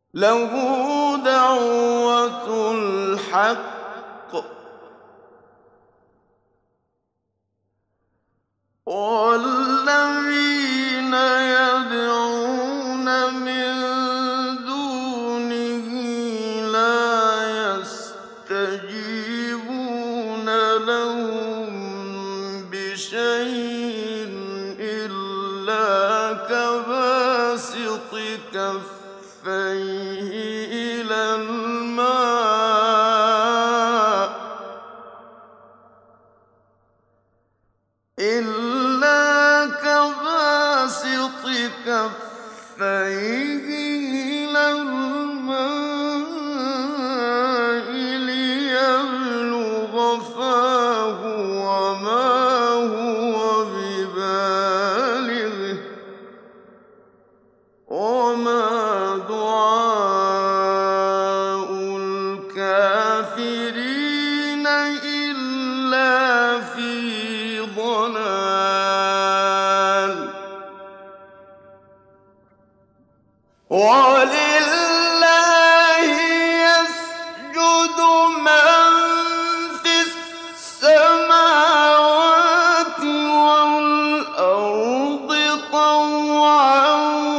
له دعوة الحق والذين يدعون من دونه لا يستجيبون لهم بشيء إلا كباسط كفيه إلى الماء ليبلغ فاه وما هو ببالغه وما دعاء الكافرين إلا في ضلال ولله يسجد من في السماوات والأرض طوعا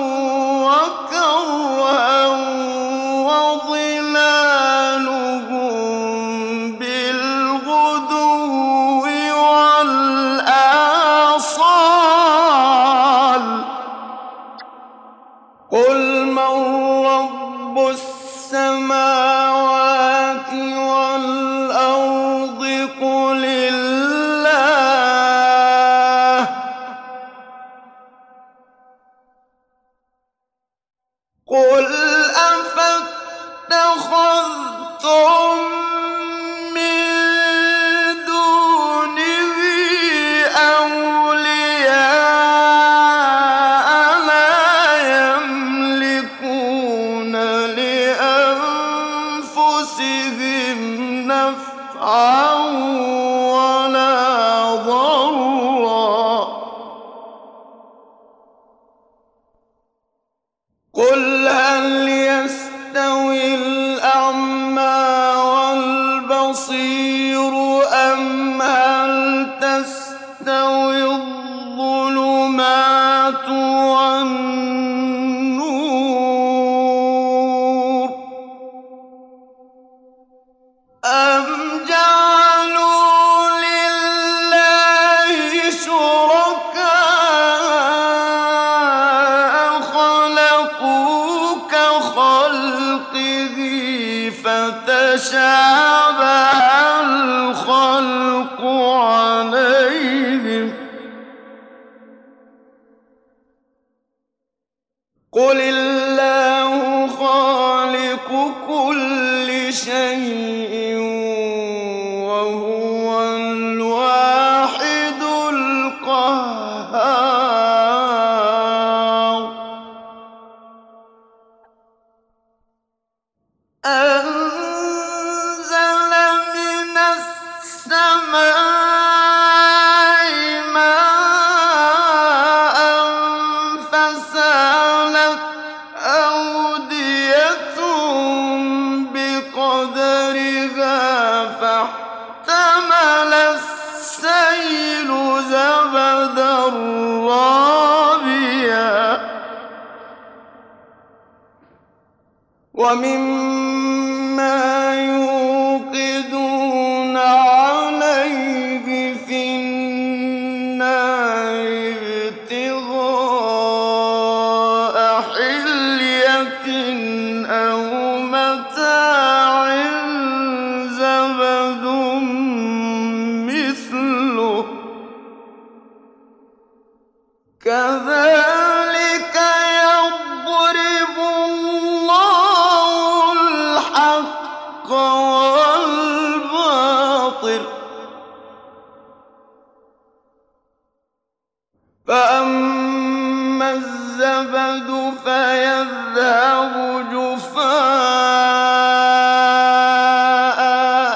وكرها وظلالهم بالغدو والآصال قل من رب السماوات والأرض قل الله قل أفاتخذتم من دونه أولياء لا يملكون لأنفسهم نفعا ولا ضرا قل هل يستوي الأعمى والبصير أم هل تستوي الظلمات والنور أم جعلوا لله شركاء خلقوا كخلقه فتشابه الخلق عليهم قل الله خالق كل شيء وهو الواحد القهار أنزل من السماء ماء فسالت أودية بقدرها فاحتمل السيل زبدا رابيا ومما يوقدون عليه في النار ابتغاء حلية أو متاع زبد مثله كذلك يضرب الله الحق والباطل فأما الزبد فيذهب جفاء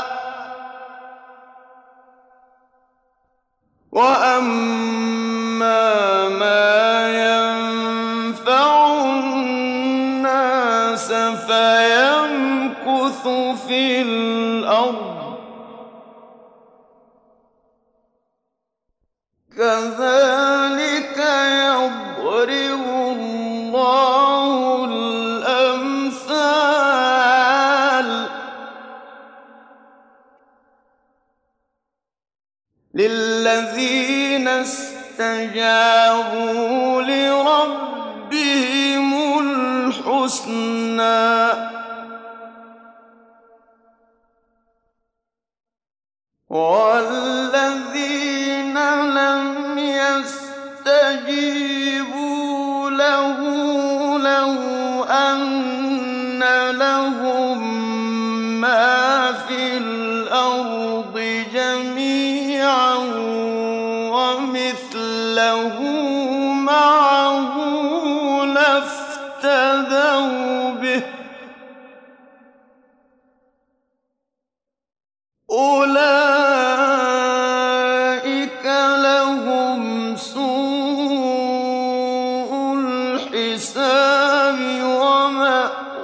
وأما ما ينفع الناس فيمكث في الأرض كذلك يضرب الله الأمثال للذين استجابوا لربهم الحسنى والذين لم يستجيبوا له لو أن لهم ما في الأرض جميعا ومثله معه لافتدوا به أولئك لهم سوء الحساب ومأواهم